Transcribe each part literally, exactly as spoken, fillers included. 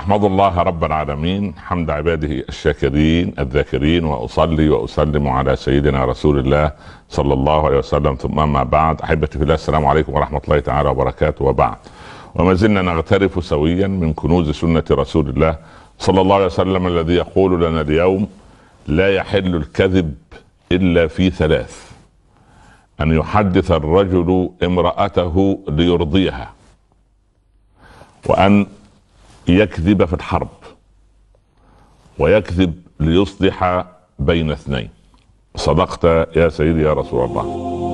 أحمد الله رب العالمين حمد عباده الشاكرين الذاكرين، وأصلي وأسلم على سيدنا رسول الله صلى الله عليه وسلم، ثم أما بعد. أحبتي في الله، السلام عليكم ورحمة الله تعالى وبركاته. وبعد، وما زلنا نغترف سويا من كنوز سنة رسول الله صلى الله عليه وسلم الذي يقول لنا اليوم: لا يحل الكذب إلا في ثلاث: أن يحدث الرجل امرأته ليرضيها، وأن يكذب في الحرب، ويكذب ليصلح بين اثنين. صدقت يا سيدي يا رسول الله.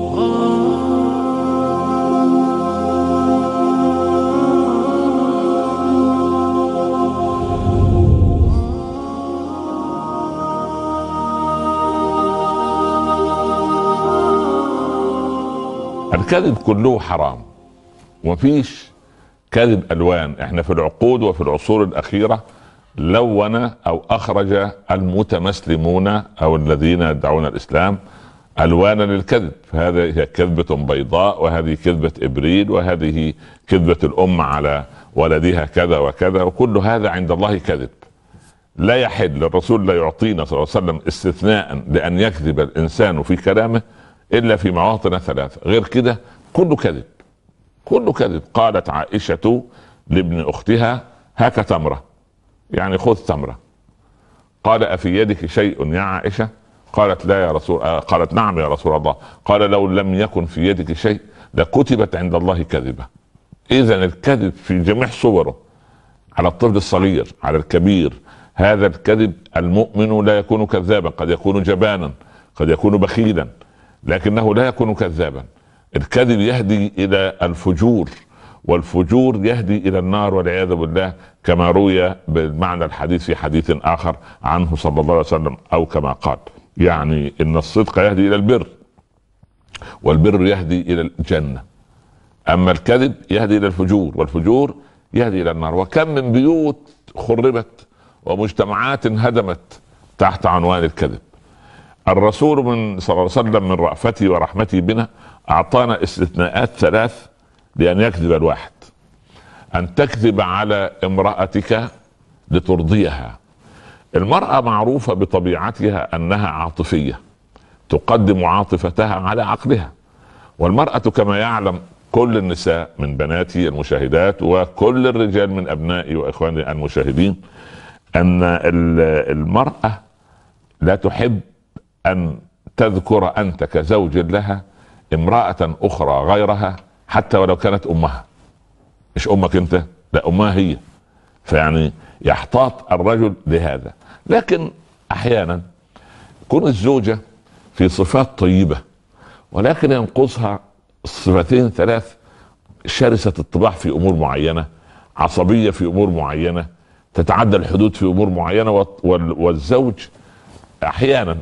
الكذب كله حرام، ومفيش كذب ألوان. احنا في العقود وفي العصور الأخيرة لون أو أخرج المتمسلمون أو الذين يدعون الإسلام ألوانا للكذب. هذه هي كذبة بيضاء، وهذه كذبة إبريل، وهذه كذبة الأم على ولدها كذا وكذا، وكل هذا عند الله كذب. لا يحل، الرسول لا يعطينا صلى الله عليه وسلم استثناء لأن يكذب الإنسان في كلامه إلا في مواطن ثلاثة، غير كده كله كذب، كله كذب. قالت عائشة لابن أختها: هاك تمرة، يعني خذ تمرة. قال: أفي يدك شيء يا عائشة؟ قالت: لا يا رسول آه قالت: نعم يا رسول الله. قال: لو لم يكن في يدك شيء لكتبت عند الله كذبة. إذن الكذب في جميع صوره، على الطفل الصغير، على الكبير. هذا الكذب، المؤمن لا يكون كذابا، قد يكون جبانا، قد يكون بخيلا، لكنه لا يكون كذابا. الكذب يهدي الى الفجور، والفجور يهدي الى النار والعياذ بالله، كما روي بالمعنى الحديث في حديث اخر عنه صلى الله عليه وسلم، او كما قال: يعني ان الصدق يهدي الى البر، والبر يهدي الى الجنة، اما الكذب يهدي الى الفجور، والفجور يهدي الى النار. وكم من بيوت خربت ومجتمعات انهدمت تحت عنوان الكذب. الرسول من صلى الله عليه وسلم من رأفته ورحمته بنا أعطانا استثناءات ثلاث لأن يكذب الواحد: أن تكذب على امرأتك لترضيها. المرأة معروفة بطبيعتها أنها عاطفية، تقدم عاطفتها على عقلها. والمرأة كما يعلم كل النساء من بناتي المشاهدات وكل الرجال من أبنائي وإخواني المشاهدين أن المرأة لا تحب أن تذكر أنت كزوج لها امرأة أخرى غيرها، حتى ولو كانت أمها. مش أمك أنت، لا، أمها هي. فيعني يحتاط الرجل لهذا. لكن أحيانا تكون الزوجة في صفات طيبة، ولكن ينقصها صفتين ثلاث: شرسة الطباع في أمور معينة، عصبية في أمور معينة، تتعدى الحدود في أمور معينة. والزوج أحيانا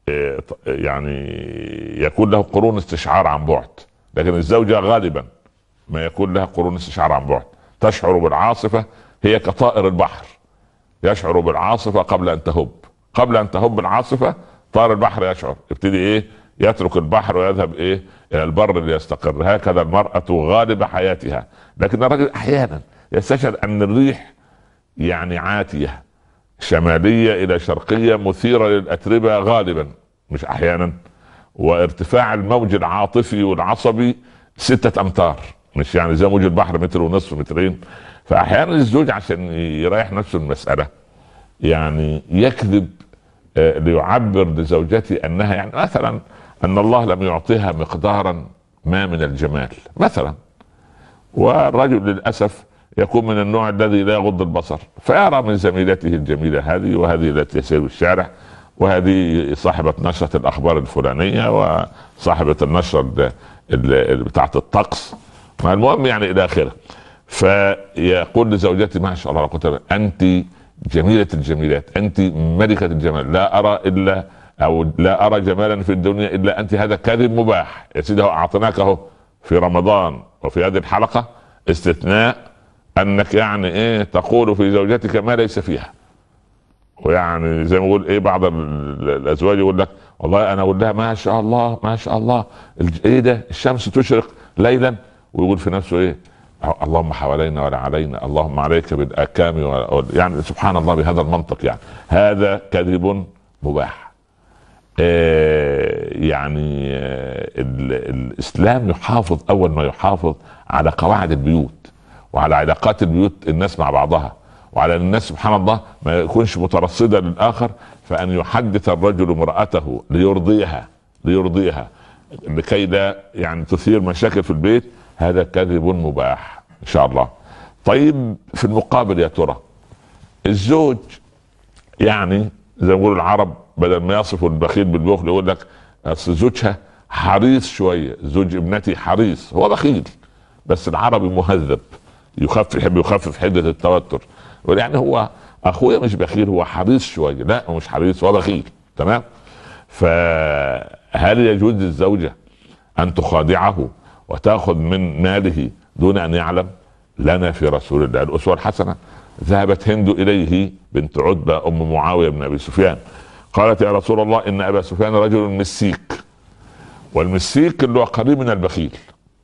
يعني يكون له قرون استشعار عن بعد، لكن الزوجة غالبا ما يكون لها قرون استشعار عن بعد. تشعر بالعاصفة، هي كطائر البحر، يشعر بالعاصفة قبل أن تهب. قبل أن تهب العاصفة طائر البحر يشعر، يبتدي إيه؟ يترك البحر ويذهب إيه؟ إلى البر ليستقر. هكذا المرأة غالب حياتها. لكن الرجل أحيانا يستشعر أن الريح يعني عاتية، شمالية إلى شرقية، مثيرة للأتربة غالبا، مش أحيانا. وارتفاع الموج العاطفي والعصبي ستة أمتار، مش يعني زي موج البحر متر ونصف، مترين. فأحيانا الزوج عشان يريح نفسه المسألة يعني يكذب آه ليعبر لزوجته أنها يعني مثلا أن الله لم يعطيها مقدارا ما من الجمال مثلا. والرجل للأسف يكون من النوع الذي لا يغض البصر، فيرى من زميلته الجميلة هذه، وهذه التي تسير في الشارع، وهذه صاحبة نشرة الأخبار الفلانية، وصاحبة النشرة بتاعة الطقس، ما المهم يعني إلى آخره. فيقول لزوجتي: ما شاء الله لا، أنت جميلة الجميلات، أنت ملكة الجمال، لا أرى إلا أو لا أرى جمالا في الدنيا إلا أنت. هذا كذب مباح يا سيدي، أعطيناكه في رمضان وفي هذه الحلقة استثناء انك يعني ايه تقول في زوجتك ما ليس فيها. ويعني زي ما يقول ايه بعض الازواج يقول لك: والله انا اقول لها ما شاء الله ما شاء الله، ايه ده الشمس تشرق ليلا، ويقول في نفسه ايه: اللهم حوالينا ولا علينا، اللهم عليك بالاكام و... يعني سبحان الله بهذا المنطق. يعني هذا كذب مباح. آه يعني آه الاسلام يحافظ، اول ما يحافظ على قواعد البيوت وعلى علاقات البيوت الناس مع بعضها، وعلى الناس سبحان الله ما يكونش مترصدا للاخر، فان يحدث الرجل امراته ليرضيها ليرضيها لكي لا يعني تثير مشاكل في البيت، هذا كذب مباح ان شاء الله. طيب في المقابل يا ترى الزوج، يعني زي ما يقول العرب بدل ما يصفوا البخيل بالبخل يقول لك اصل زوجها حريص شويه، زوج ابنتي حريص، هو بخيل بس العربي مهذب يخفف يحب يخفف حده التوتر، يعني هو اخويا مش بخيل هو حريص شويه، لا هو مش حريص هو بخيل. تمام. فهل يجوز للزوجه ان تخادعه وتاخذ من ماله دون ان يعلم؟ لنا في رسول الله الاسوه الحسنه. ذهبت هند اليه بنت عتبه ام معاويه بن ابي سفيان، قالت يا رسول الله ان ابا سفيان رجل مسيك، والمسيك اللي هو قريب من البخيل،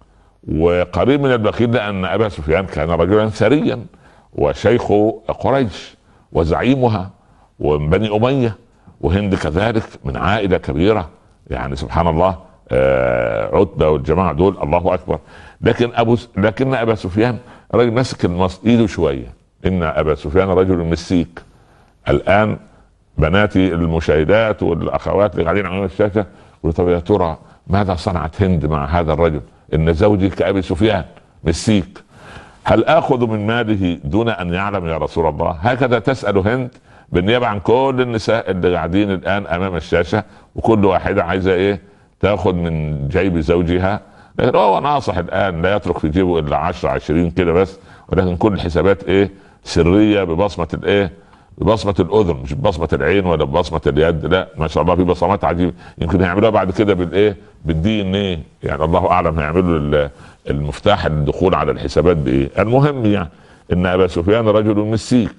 وقريب من البخيل لان ابا سفيان كان رجلا ثريا وشيخ قريش وزعيمها ومن بني اميه، وهند كذلك من عائله كبيره، يعني سبحان الله آه عتبه والجماعه دول الله اكبر. لكن ابو لكن ابا سفيان راجل ماسك المص ايده شويه، ان ابا سفيان رجل مسيك. الان بناتي المشاهدات والاخوات اللي قاعدين على الشاشه يقولوا طب يا ترى ماذا صنعت هند مع هذا الرجل؟ ان زوجي كابي سفيان مسيك، هل اخذ من ماله دون ان يعلم يا رسول الله؟ هكذا تسال هند بالنيابه عن كل النساء اللي قاعدين الان امام الشاشه، وكل واحده عايزه ايه؟ تاخذ من جيب زوجها. لكن هو ناصح الان لا يترك في جيبه الا عشرة عشرين كده بس، ولكن كل الحسابات ايه؟ سريه ببصمه الايه؟ ببصمه الاذن، مش ببصمه العين ولا ببصمه اليد، لا ما شاء الله في بصمات عجيبه، يمكن يعملوها بعد كده بالايه؟ بالدي ان ايه، يعني الله اعلم هيعملوا المفتاح الدخول على الحسابات بايه. المهم يعني ان ابا سفيان رجل مسيك،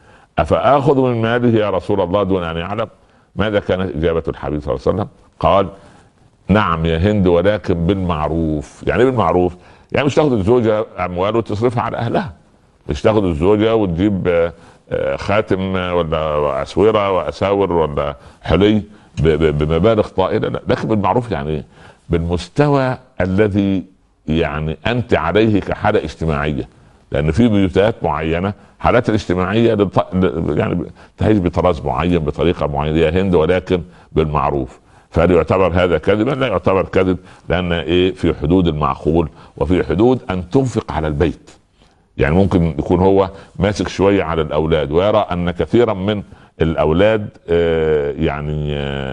افاخذ من ماله يا رسول الله دون ان يعلم؟ ماذا كانت اجابه الحبيب صلى الله عليه وسلم؟ قال نعم يا هند ولكن بالمعروف. يعني بالمعروف يعني مش تاخذ الزوجه اموال وتصرفها على اهلها، مش تاخذ الزوجه وتجيب خاتم ولا اسوره واساور ولا حلي بمبالغ طائله، لا. لكن بالمعروف يعني ايه؟ بالمستوى الذي يعني انت عليه كحاله اجتماعيه، لان في بيوتات معينه حالات الاجتماعيه للط... يعني تهيج بطراز معين بطريقه معينه يا هند ولكن بالمعروف. فهل يعتبر هذا كذبا؟ لا يعتبر كذب، لان ايه؟ في حدود المعقول وفي حدود ان تنفق على البيت. يعني ممكن يكون هو ماسك شويه على الاولاد ويرى ان كثيرا من الاولاد آه يعني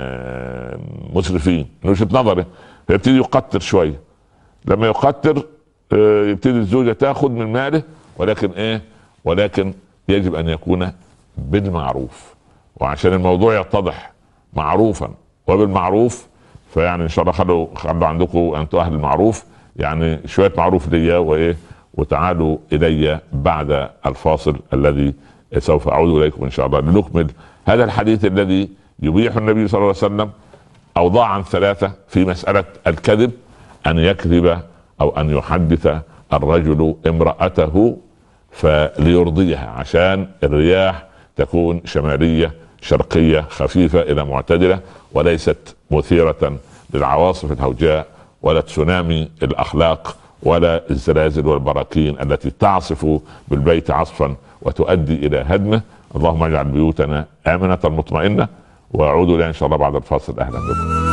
آه مسرفين من وجهه نظره، فيبتدي يقتر شويه. لما يقتر آه يبتدي الزوجه تاخذ من ماله، ولكن ايه؟ ولكن يجب ان يكون بالمعروف. وعشان الموضوع يتضح معروفا وبالمعروف، فيعني ان شاء الله خلوا خلوا عندكم انتم اهل المعروف، يعني شويه معروف ليا وايه، وتعالوا الي بعد الفاصل الذي سوف اعود اليكم ان شاء الله لنكمل هذا الحديث الذي يبيح النبي صلى الله عليه وسلم اوضاعا ثلاثه في مساله الكذب: ان يكذب او ان يحدث الرجل امراته فليرضيها، عشان الرياح تكون شماليه شرقيه خفيفه الى معتدله، وليست مثيره للعواصف الهوجاء ولا تسونامي الاخلاق ولا الزلازل والبراكين التي تعصف بالبيت عصفا وتؤدي الى هدمه. اللهم اجعل بيوتنا امنه مطمئنه. واعود الى ان شاء الله بعد الفاصل. اهلا بكم.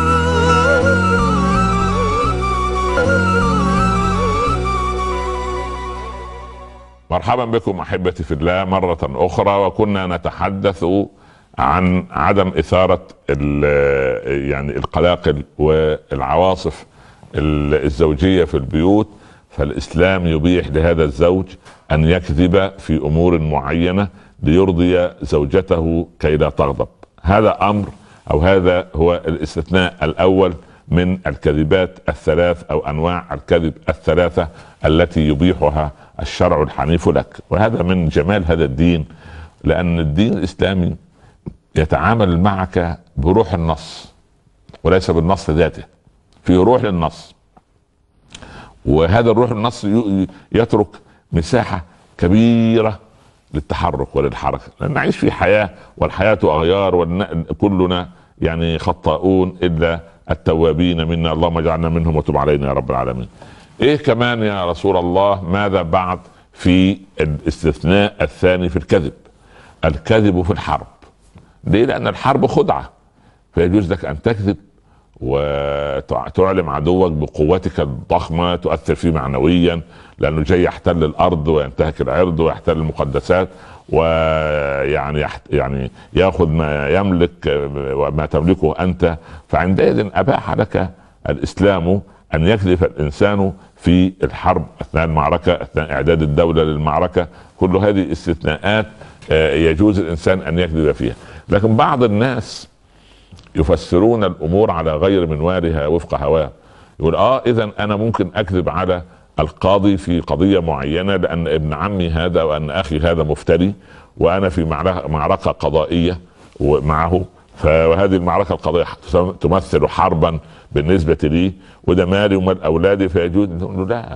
مرحبا بكم احبتي في الله مره اخرى، وكنا نتحدث عن عدم اثاره يعني القلاقل والعواصف الزوجيه في البيوت. فالاسلام يبيح لهذا الزوج ان يكذب في امور معينه ليرضي زوجته كي لا تغضب. هذا امر او هذا هو الاستثناء الاول من الكذبات الثلاث او انواع الكذب الثلاثه التي يبيحها الشرع الحنيف لك. وهذا من جمال هذا الدين، لان الدين الاسلامي يتعامل معك بروح النص وليس بالنص ذاته، في روح للنص. وهذا الروح النصر يترك مساحة كبيرة للتحرك وللحركة، لأن نعيش في حياة والحياة أغيار وكلنا يعني خطاؤون إلا التوابين منا، اللهم اجعلنا منهم وتب علينا يا رب العالمين. إيه كمان يا رسول الله؟ ماذا بعد في الاستثناء الثاني في الكذب؟ الكذب في الحرب. ليه؟ لأن الحرب خدعة، فيجوز لك أن تكذب وتعلم عدوك بقوتك الضخمة، تؤثر فيه معنويا لأنه جاي يحتل الأرض وينتهك العرض ويحتل المقدسات ويعني يعني يأخذ ما يملك وما تملكه أنت. فعندئذ أباح لك الإسلام أن يكذب الإنسان في الحرب أثناء المعركة، أثناء إعداد الدولة للمعركة. كل هذه استثناءات يجوز الإنسان أن يكذب فيها. لكن بعض الناس يفسرون الامور على غير منوالها وفق هواه. يقول اه اذا انا ممكن اكذب على القاضي في قضيه معينه لان ابن عمي هذا وان اخي هذا مفتري وانا في معركه قضائيه معه، فهذه المعركه القضائيه تمثل حربا بالنسبه لي وده مالي ومال اولادي، فيجوز. نقول له لا،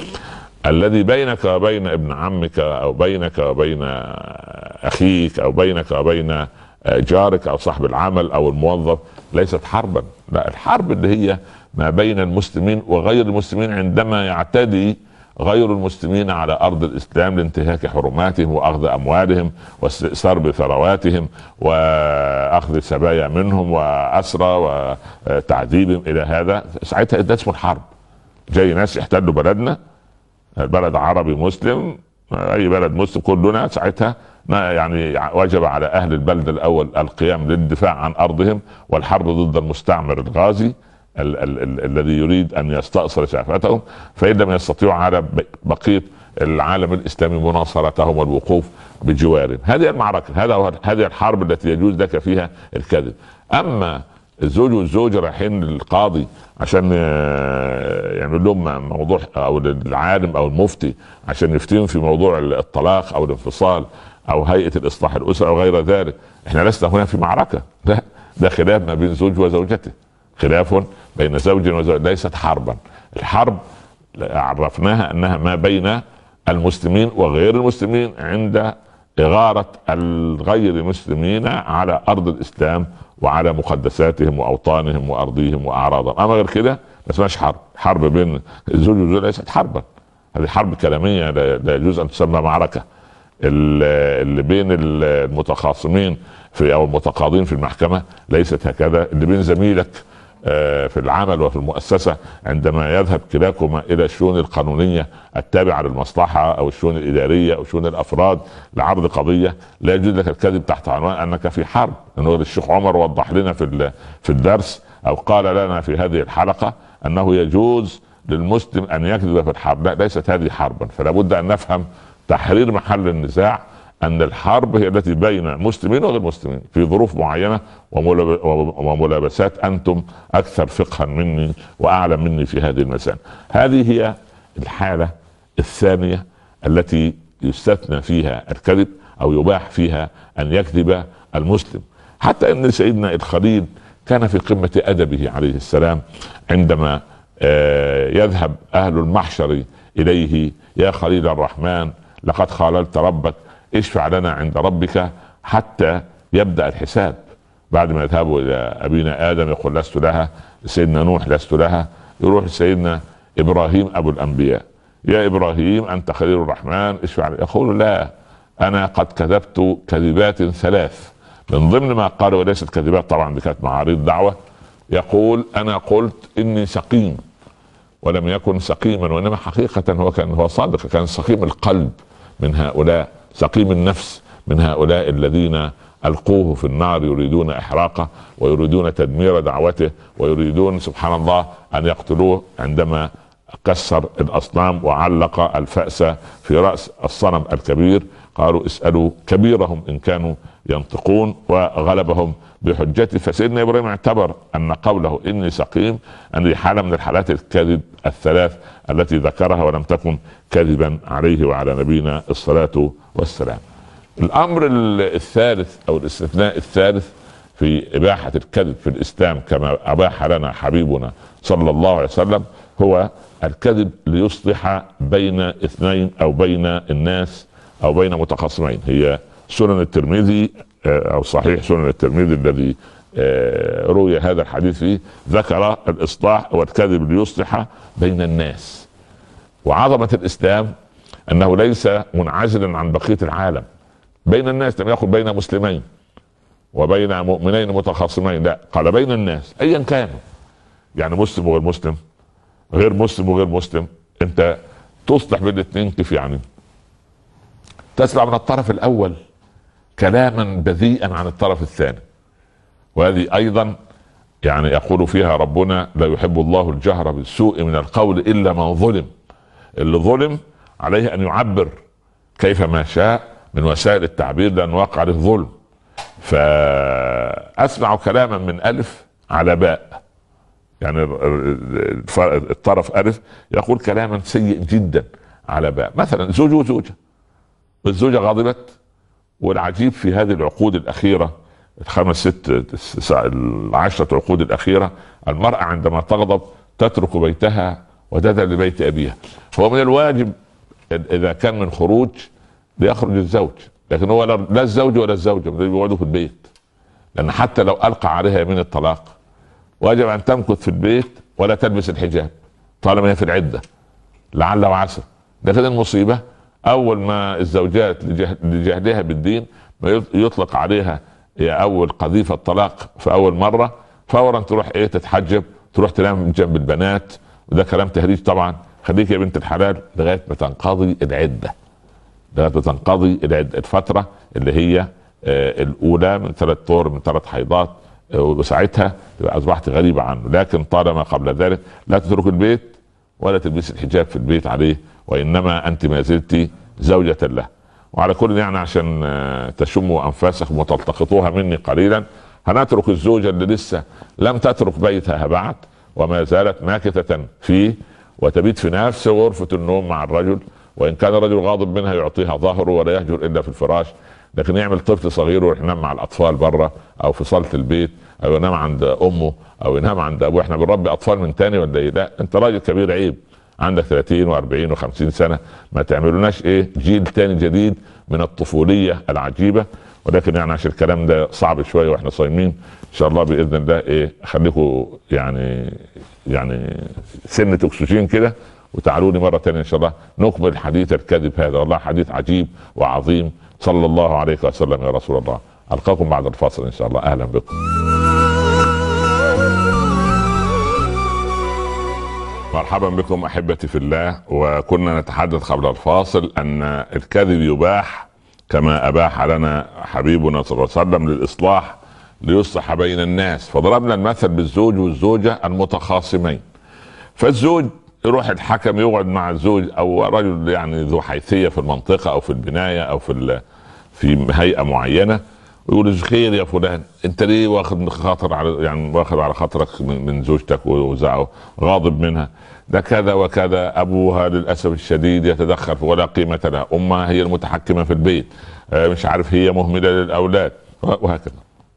الذي بينك وبين ابن عمك او بينك وبين اخيك او بينك وبين جارك او صاحب العمل او الموظف ليست حربا. لا، الحرب اللي هي ما بين المسلمين وغير المسلمين عندما يعتدي غير المسلمين على ارض الاسلام لانتهاك حرماتهم واخذ اموالهم واستئثار بثرواتهم واخذ سبايا منهم واسرى وتعذيبهم الى هذا. ساعتها ده اسمه الحرب. جاي ناس يحتلوا بلدنا، بلد عربي مسلم، اي بلد مسلم كلنا، ساعتها يعني وجب على اهل البلد الاول القيام للدفاع عن ارضهم والحرب ضد المستعمر الغازي ال- ال- ال- الذي يريد ان يستأصل شعفتهم، فان لم يستطيعوا على بقيه العالم الاسلامي مناصرتهم والوقوف بجوارهم. هذه المعركه، هذا هذه الحرب التي يجوز لك فيها الكذب. اما الزوج والزوجة رايحين للقاضي عشان يعمل لهم موضوع، او العالم او المفتي عشان يفتيهم في موضوع الطلاق او الانفصال او هيئة الاصلاح الاسري او غير ذلك، احنا لسنا هنا في معركة، لا، ده خلاف ما بين زوج وزوجته، خلاف بين زوج وزوجة، ليست حربا. الحرب عرفناها انها ما بين المسلمين وغير المسلمين عند إغارة الغير المسلمين على أرض الإسلام وعلى مقدساتهم وأوطانهم وأرضيهم وأعراضهم. أما غير كده ما اسمهاش حرب. حرب بين الزوج والزوجة ليست حربا، هذه حرب كلامية لا يجوز أن تسمى معركة. اللي بين المتخاصمين في أو المتقاضين في المحكمة ليست هكذا. اللي بين زميلك في العمل وفي المؤسسة عندما يذهب كلاكما إلى الشؤون القانونية التابعة للمصلحة أو الشؤون الإدارية أو شؤون الأفراد لعرض قضية، لا يجوز لك الكذب تحت عنوان أنك في حرب. لأنه الشيخ عمر وضح لنا في في الدرس أو قال لنا في هذه الحلقة أنه يجوز للمسلم أن يكذب في الحرب. لا، ليست هذه حربا. فلا بد أن نفهم تحرير محل النزاع، أن الحرب هي التي بين مسلمين وغير مسلمين في ظروف معينة وملابسات أنتم أكثر فقها مني وأعلم مني في هذه المسائل. هذه هي الحالة الثانية التي يستثنى فيها الكذب أو يباح فيها أن يكذب المسلم. حتى أن سيدنا الخليل كان في قمة أدبه عليه السلام عندما يذهب أهل المحشر إليه: يا خليل الرحمن، لقد خاللت ربك، اشفع لنا عند ربك حتى يبدأ الحساب. بعد ما يذهبوا إلى أبينا آدم يقول لست لها، سيدنا نوح لست لها، يروح سيدنا إبراهيم أبو الأنبياء: يا إبراهيم أنت خليل الرحمن اشفع لنا. يقول: لا، أنا قد كذبت كذبات ثلاث. من ضمن ما قال، وليست كذبات طبعا، دي كانت معارض دعوة، يقول: أنا قلت إني سقيم ولم يكن سقيما، وإنما حقيقة هو كان هو صادق، كان سقيم القلب من هؤلاء، سقيم النفس من هؤلاء الذين ألقوه في النار يريدون إحراقه ويريدون تدمير دعوته ويريدون سبحان الله أن يقتلوه عندما كسر الأصنام وعلق الفأس في رأس الصنم الكبير. قالوا: اسألوا كبيرهم إن كانوا ينطقون، وغلبهم بحجته. فسيدنا إبراهيم اعتبر أن قوله إني سقيم أن حالة من الحالات الكذب الثلاث التي ذكرها، ولم تكن كذبا عليه وعلى نبينا الصلاة والسلام. الأمر الثالث أو الاستثناء الثالث في إباحة الكذب في الإسلام كما أباح لنا حبيبنا صلى الله عليه وسلم هو الكذب ليصلح بين اثنين او بين الناس او بين متخاصمين. هي سنن الترمذي او صحيح سنن الترمذي الذي روي هذا الحديث فيه ذكر الاصلاح والكذب ليصلح بين الناس. وعظمة الاسلام انه ليس منعزلا عن بقية العالم، بين الناس، لم يقل بين مسلمين وبين مؤمنين متخاصمين، لا، قال بين الناس ايا كانوا، يعني مسلم وغير مسلم، غير مسلم وغير مسلم، انت تصلح بين الاثنين. كيف يعني؟ تسمع من الطرف الاول كلاما بذيئا عن الطرف الثاني، وهذه ايضا يعني يقول فيها ربنا: لا يحب الله الجهر بالسوء من القول الا من ظلم. اللي ظلم عليه ان يعبر كيف ما شاء من وسائل التعبير لان وقع عليه ظلم. فاسمع كلاما من الف على باء، يعني الطرف الف يقول كلاما سيء جدا على باء. مثلا زوج وزوجه، والزوجه غضبت، والعجيب في هذه العقود الاخيره الخمس ست العشرة عقود الاخيره، المراه عندما تغضب تترك بيتها وتذهب لبيت ابيها. هو من الواجب اذا كان من خروج ليخرج الزوج، لكن هو لا الزوج ولا الزوجه بيقعدوا في البيت، لان حتى لو القى عليها يمين الطلاق واجب ان تمكث في البيت ولا تلبس الحجاب طالما هي في العده لعل وعسى. لكن المصيبه اول ما الزوجات لجهلها بالدين ما يطلق عليها هي اول قذيفه طلاق في اول مره، فورا تروح ايه تتحجب، تروح تنام جنب البنات، وده كلام تهريج طبعا. خليك يا بنت الحلال لغايه ما تنقضي العده، لغايه ما تنقضي العده، الفتره اللي هي آه الاولى من ثلاث طور من ثلاث حيضات، آه وساعتها تبقى اصبحت غريبه عنه. لكن طالما قبل ذلك لا تترك البيت ولا تلبس الحجاب في البيت عليه، وانما انت ما زلت زوجة له. وعلى كل يعني عشان تشموا انفاسكم وتلتقطوها مني قليلا، هنترك الزوجة اللي لسه لم تترك بيتها بعد وما زالت ماكثة فيه وتبيت في نفس غرفة النوم مع الرجل، وان كان الرجل غاضب منها يعطيها ظهره ولا يهجر الا في الفراش، لكن يعمل طفل صغير ويروح ينام مع الاطفال بره او في صالة البيت او ينام عند امه او ينام عند ابوه. احنا بنربي اطفال من تاني ولا ايه؟ لا، انت راجل كبير، عيب، عندك ثلاثين واربعين وخمسين سنة، ما تعملوناش ايه جيل تاني جديد من الطفولية العجيبة. ولكن يعني عشان الكلام ده صعب شوية واحنا صايمين، ان شاء الله باذن الله ايه خليكم يعني يعني سنة اكسجين كده وتعالوا لي مرة تانية ان شاء الله نكمل حديث الكذب هذا، والله حديث عجيب وعظيم. صلى الله عليه وسلم يا رسول الله. القاكم بعد الفاصل ان شاء الله. اهلا بكم. مرحبا بكم احبتي في الله. وكنا نتحدث قبل الفاصل ان الكذب يباح كما اباح لنا حبيبنا صلى الله عليه وسلم للاصلاح ليصلح بين الناس. فضربنا المثل بالزوج والزوجة المتخاصمين. فالزوج يروح الحكم يقعد مع الزوج او رجل يعني ذو حيثية في المنطقة او في البناية او في في هيئة معينة، ويقول خير يا فلان، انت ليه واخد خاطر على يعني واخد على خاطرك من زوجتك وزعه غاضب منها؟ ده كذا وكذا، ابوها للاسف الشديد يتدخل ولا قيمة لها، امها هي المتحكمة في البيت، مش عارف هي مهملة للاولاد، وهكذا.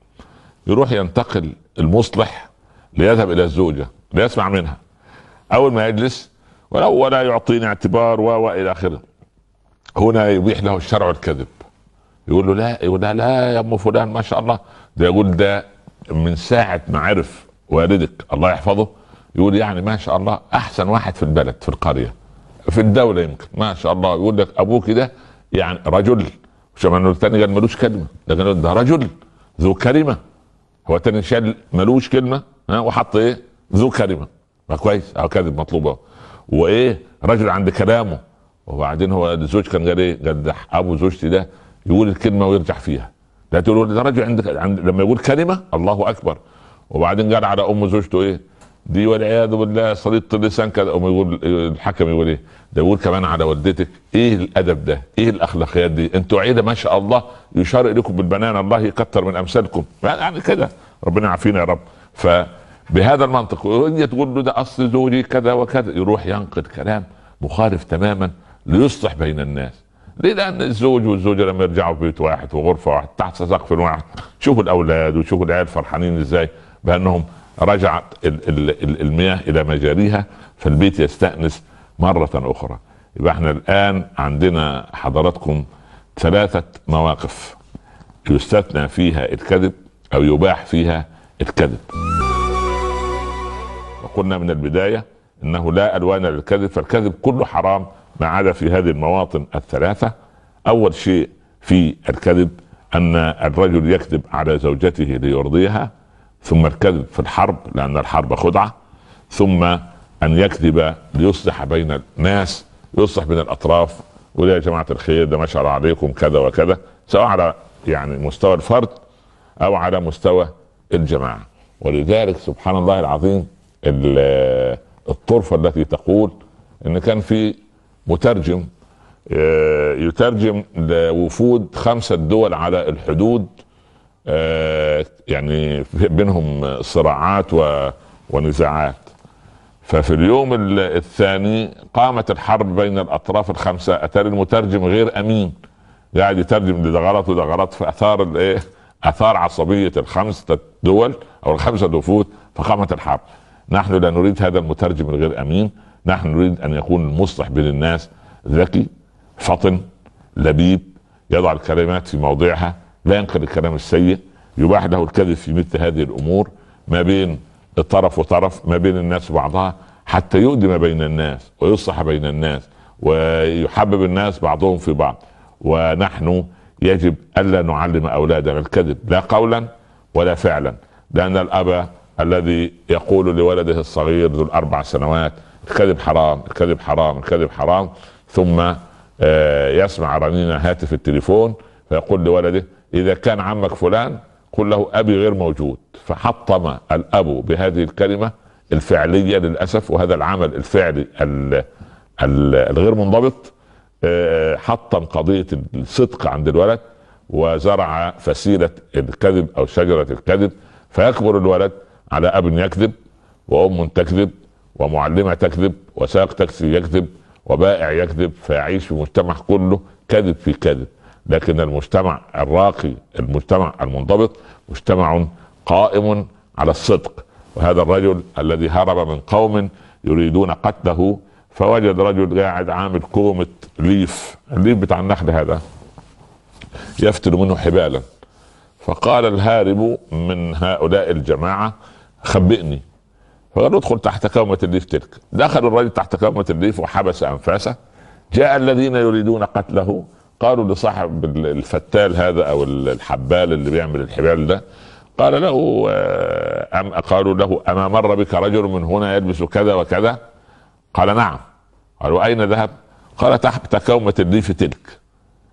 يروح ينتقل المصلح ليذهب الى الزوجة ليسمع منها. اول ما يجلس ولو ولا يعطيني اعتبار والى اخره، هنا يبيح له الشرع الكذب. يقول له لا، يقول لا, لا يا ام فلان ما شاء الله، ده يقول ده من ساعة ما عرف والدك الله يحفظه، يقول يعني ما شاء الله احسن واحد في البلد في القرية في الدولة يمكن ما شاء الله. يقول لك ابوك ده يعني رجل، شو الثاني قال ملوش كلمة، لكن ده رجل ذو كلمة. هو الثاني شال ملوش كلمة ها وحط ايه ذو كلمة، ما كويس او كذب مطلوبة، وايه رجل عند كلامه. وبعدين هو الزوج كان قال ايه؟ قال ده ابو زوجتي ده يقول الكلمة ويرجع فيها، لا تقول ده رجل عندك عند لما يقول كلمة الله اكبر. وبعدين قال على ام زوجته ايه دي والعياذ بالله صليط اللسان كذا، يقول الحكم يقول ايه ده يقول كمان على والدتك. ايه الادب ده؟ ايه الاخلاقيات دي؟ انتوا عيله ما شاء الله يشار اليكم بالبنان، الله يكتر من امثالكم يعني كده، ربنا يعافينا يا رب. فبهذا المنطق وهي تقول له ده اصل زوجي كذا وكذا، يروح ينقد كلام مخالف تماما ليصلح بين الناس. ليه؟ لان الزوج والزوجه لما يرجعوا في بيت واحد وغرفه واحد تحت سقف واحد، شوفوا الاولاد وشوفوا العيال فرحانين ازاي بانهم رجعت المياه الى مجاريها، فالبيت يستأنس مرة اخرى. يبقى احنا الان عندنا حضراتكم ثلاثة مواقف يستثنى فيها الكذب او يباح فيها الكذب. وقلنا من البداية انه لا الوان للكذب، فالكذب كله حرام ما عدا في هذه المواطن الثلاثة. اول شيء في الكذب ان الرجل يكذب على زوجته ليرضيها، ثم الكذب في الحرب لان الحرب خدعة، ثم ان يكذب ليصلح بين الناس، يصلح بين الاطراف، ويا جماعة الخير ده ما شاء الله عليكم كذا وكذا، سواء على يعني مستوى الفرد او على مستوى الجماعة. ولذلك سبحان الله العظيم الطرفة التي تقول ان كان في مترجم يترجم لوفود خمسة دول على الحدود، يعني بينهم صراعات ونزاعات. ففي اليوم الثاني قامت الحرب بين الاطراف الخمسة. اتاري المترجم غير امين، قاعد يترجم لده غلط وده غلط، فاثار الايه اثار عصبية الخمسة دول او الخمسة وفود، فقامت الحرب. نحن لا نريد هذا المترجم الغير امين، نحن نريد ان يكون المصلح بين الناس ذكي فطن لبيب، يضع الكلمات في موضعها، لا ينقل الكلام السيء، يباح له الكذب في مثل هذه الامور ما بين الطرف وطرف، ما بين الناس وبعضها، حتى يؤدي ما بين الناس ويصلح بين الناس ويحبب الناس بعضهم في بعض. ونحن يجب الا نعلم اولادنا الكذب لا قولا ولا فعلا، لان الاب الذي يقول لولده الصغير ذو الاربع سنوات الكذب حرام الكذب حرام الكذب حرام، ثم يسمع رنين هاتف التليفون فيقول لولده اذا كان عمك فلان قل له ابي غير موجود. فحطم الاب بهذه الكلمة الفعلية للأسف، وهذا العمل الفعلي الغير منضبط حطم قضية الصدق عند الولد، وزرع فسيلة الكذب او شجرة الكذب، فيكبر الولد على اب يكذب وام تكذب ومعلمة تكذب وسائق تاكسي يكذب وبائع يكذب، فيعيش في مجتمع كله كذب في كذب. لكن المجتمع الراقي المجتمع المنضبط مجتمع قائم على الصدق. وهذا الرجل الذي هرب من قوم يريدون قتله، فوجد رجل قاعد عامل كومة ليف، الليف بتاع النخل هذا يفتل منه حبالا، فقال الهارب من هؤلاء الجماعة خبئني، فقال ادخل تحت كومة الليف تلك. دخل الرجل تحت كومة الليف وحبس أنفاسه. جاء الذين يريدون قتله قالوا لصاحب الفتال هذا او الحبال اللي بيعمل الحبال ده، قال له أم قالوا له اما مر بك رجل من هنا يلبس كذا وكذا؟ قال نعم. قالوا اين ذهب؟ قال تحت كومة الليف تلك.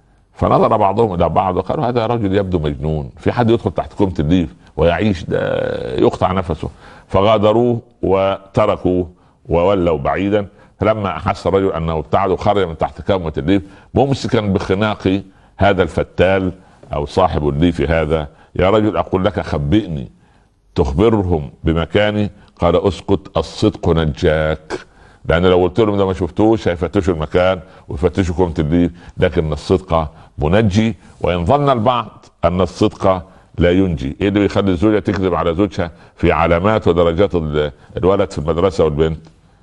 فنظر بعضهم الى بعض وقالوا هذا رجل يبدو مجنون، في حد يدخل تحت كومة الليف ويعيش؟ ده يقطع نفسه. فغادروه وتركوه وولوا بعيدا. فلما احس الرجل انه ابتعد وخرج من تحت كومة الليف ممسكا بخناق هذا الفتال او صاحب الليف هذا، يا رجل اقول لك خبئني تخبرهم بمكاني. قال اسكت الصدق نجاك، لان لو قلت لهم ده ما شفتوش هيفتشوا المكان ويفتشوا كومة الليف، لكن الصدق منجي. وان ظن البعض ان الصدق لا ينجي، ايه اللي بيخلي الزوجة تكذب على زوجها في علامات ودرجات الولد في المدرسة والبنت؟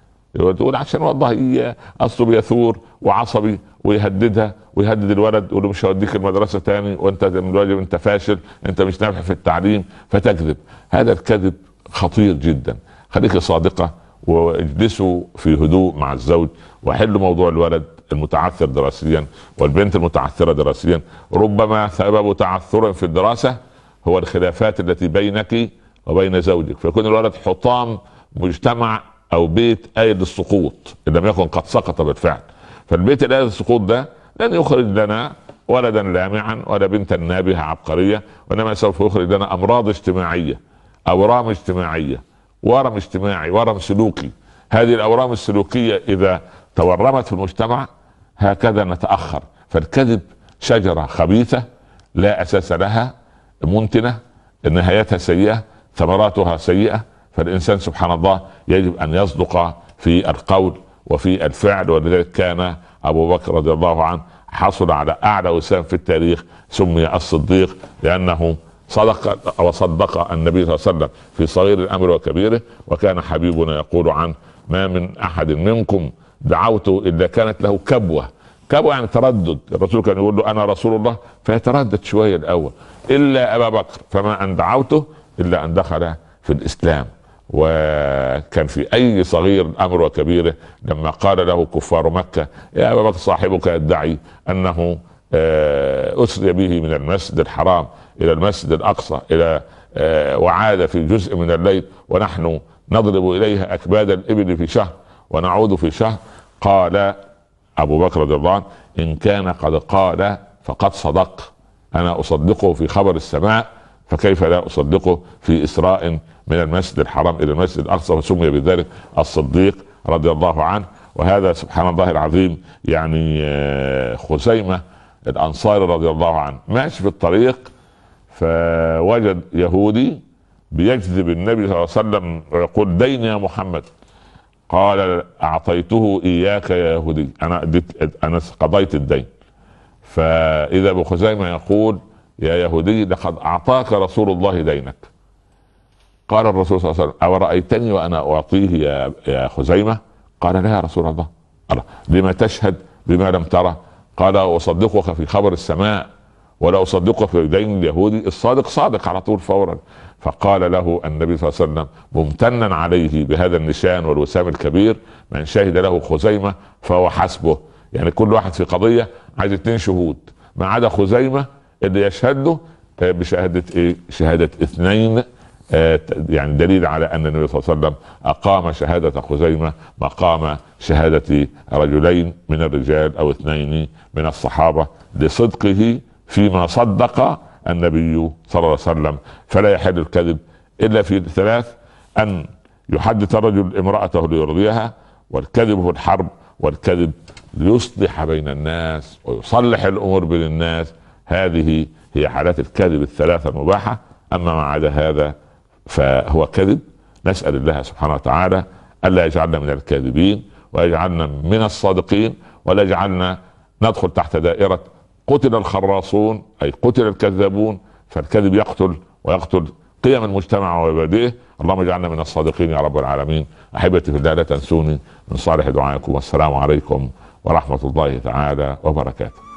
يقول عشان والله اصله بيثور وعصبي ويهددها ويهدد الولد يقول له مش هوديك المدرسة تاني وانت من الواجب انت فاشل انت مش نافع في التعليم، فتكذب. هذا الكذب خطير جدا. خليك صادقة واجلسوا في هدوء مع الزوج وحلوا موضوع الولد المتعثر دراسيا والبنت المتعثرة دراسيا. ربما سبب تعثر في الدراسة هو الخلافات التي بينك وبين زوجك، فيكون الولد حطام مجتمع او بيت آيل السقوط ان لم يكن قد سقط بالفعل. فالبيت الآيل السقوط ده لن يخرج لنا ولدا لامعا ولا بنتا نابهة عبقرية، وانما سوف يخرج لنا امراض اجتماعية، اورام اجتماعية، ورم اجتماعي، ورم سلوكي. هذه الاورام السلوكية اذا تورمت في المجتمع هكذا نتأخر. فالكذب شجرة خبيثة لا اساس لها، منتنة، نهايتها سيئة، ثمراتها سيئة. فالإنسان سبحان الله يجب أن يصدق في القول وفي الفعل. ولذلك كان أبو بكر رضي الله عنه حصل على أعلى وسام في التاريخ، سمي الصديق لأنه صدق وصدق النبي صلى الله عليه وسلم في صغير الامر وكبيره. وكان حبيبنا يقول عنه: ما من احد منكم دعوته الا كانت له كبوه. كبوه يعني تردد. الرسول كان يقول له: انا رسول الله، فيتردد شويه الاول. الا ابا بكر فما ان دعوته الا ان دخل في الاسلام. وكان في اي صغير امر وكبيره لما قال له كفار مكه: يا ابا بكر صاحبك يدعي انه اسري به من المسجد الحرام الى المسجد الاقصى الى وعاد في جزء من الليل ونحن نضرب اليها اكباد الابل في شهر ونعود في شهر. قال ابو بكر رضي الله عنه: ان كان قد قال فقد صدق، انا اصدقه في خبر السماء، فكيف لا اصدقه في اسراء من المسجد الحرام الى المسجد الاقصى؟ وسمي بذلك الصديق رضي الله عنه. وهذا سبحان الله العظيم يعني خزيمة الانصاري رضي الله عنه ماشي في الطريق، فوجد يهودي بيجذب النبي صلى الله عليه وسلم ويقول: دين يا محمد. قال: اعطيته اياك يا يهودي، انا انا قضيت الدين. فاذا ابو خزيمة يقول: يا يهودي لقد اعطاك رسول الله دينك. قال الرسول صلى الله عليه وسلم: او رايتني وانا اعطيه يا يا خزيمة؟ قال: لا يا رسول الله. قال: لما تشهد بما لم ترى؟ قال: اصدقك في خبر السماء ولا اصدقك في دين اليهودي. الصادق صادق على طول فورا. فقال له النبي صلى الله عليه وسلم ممتنا عليه بهذا النشان والوسام الكبير: من شهد له خزيمة فهو حسبه. يعني كل واحد في قضية عايز اتنين شهود، ما عدا خزيمة اللي يشهد له بشهادة ايه؟ شهادة اثنين. يعني دليل على ان النبي صلى الله عليه وسلم اقام شهادة خزيمة مقام شهادة رجلين من الرجال او اثنين من الصحابة لصدقه فيما صدق النبي صلى الله عليه وسلم. فلا يحل الكذب الا في ثلاث: ان يحدث الرجل امرأته ليرضيها، والكذب في الحرب، والكذب ليصلح بين الناس ويصلح الامور بين الناس. هذه هي حالات الكذب الثلاثة المباحة. اما ما عدا هذا فهو كذب. نسأل الله سبحانه وتعالى ألا يجعلنا من الكاذبين ويجعلنا من الصادقين، ولا يجعلنا ندخل تحت دائرة قتل الخراصون أي قتل الكذابون. فالكذب يقتل ويقتل قيم المجتمع ومبادئه. اللهم اجعلنا من الصادقين يا رب العالمين. أحبتي في الله لا تنسوني من صالح دعائكم، والسلام عليكم ورحمة الله تعالى وبركاته.